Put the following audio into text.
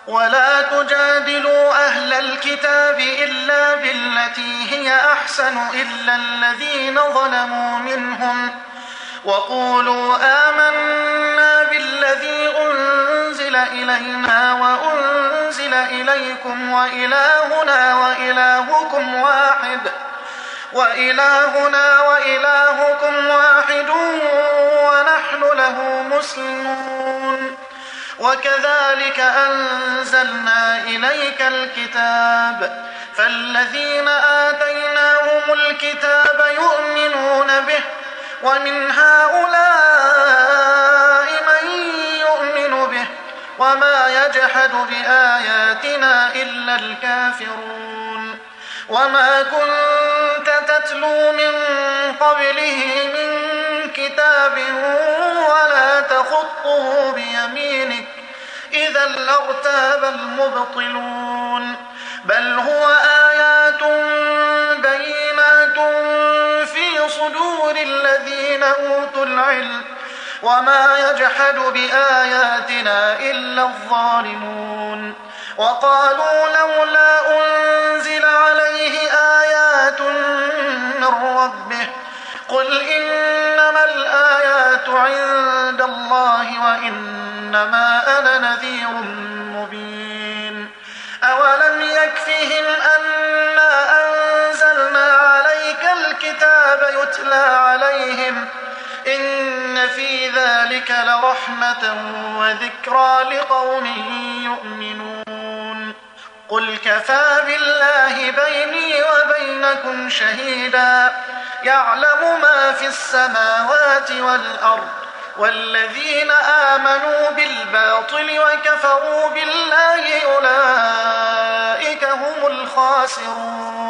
ولا تجادلوا أهل الكتاب إلا بالتي هي أحسن إلا الذين ظلموا منهم وقولوا آمنا بالذي أنزل إلينا وأنزل إليكم وإلهنا وإلهكم واحد ونحن له مسلمون. وكذلك أنزلنا إليك الكتاب فالذين آتيناهم الكتاب يؤمنون به ومن هؤلاء من يؤمن به وما يجحد بآياتنا إلا الكافرون. وما كنت تتلو من قبله من كتاب ولا تخطه بيمينك إذا لارتاب المبطلون. بل هو آيات بينات في صدور الذين أوتوا العلم وما يجحد بآياتنا إلا الظالمون. وقالوا لولا أنزل عليه آيات من ربه قل إنما الآيات عند الله وإنما أنا نذير مبين. أولم يكفهم أنا أنزلنا عليك الكتاب يتلى عليهم إن في ذلك لرحمة وذكرى لقوم يؤمنون. قل كفى بالله بيني وبينكم شهيدا يعلم ما في السماوات والأرض والذين آمنوا بالباطل وكفروا بالله أولئك هم الخاسرون.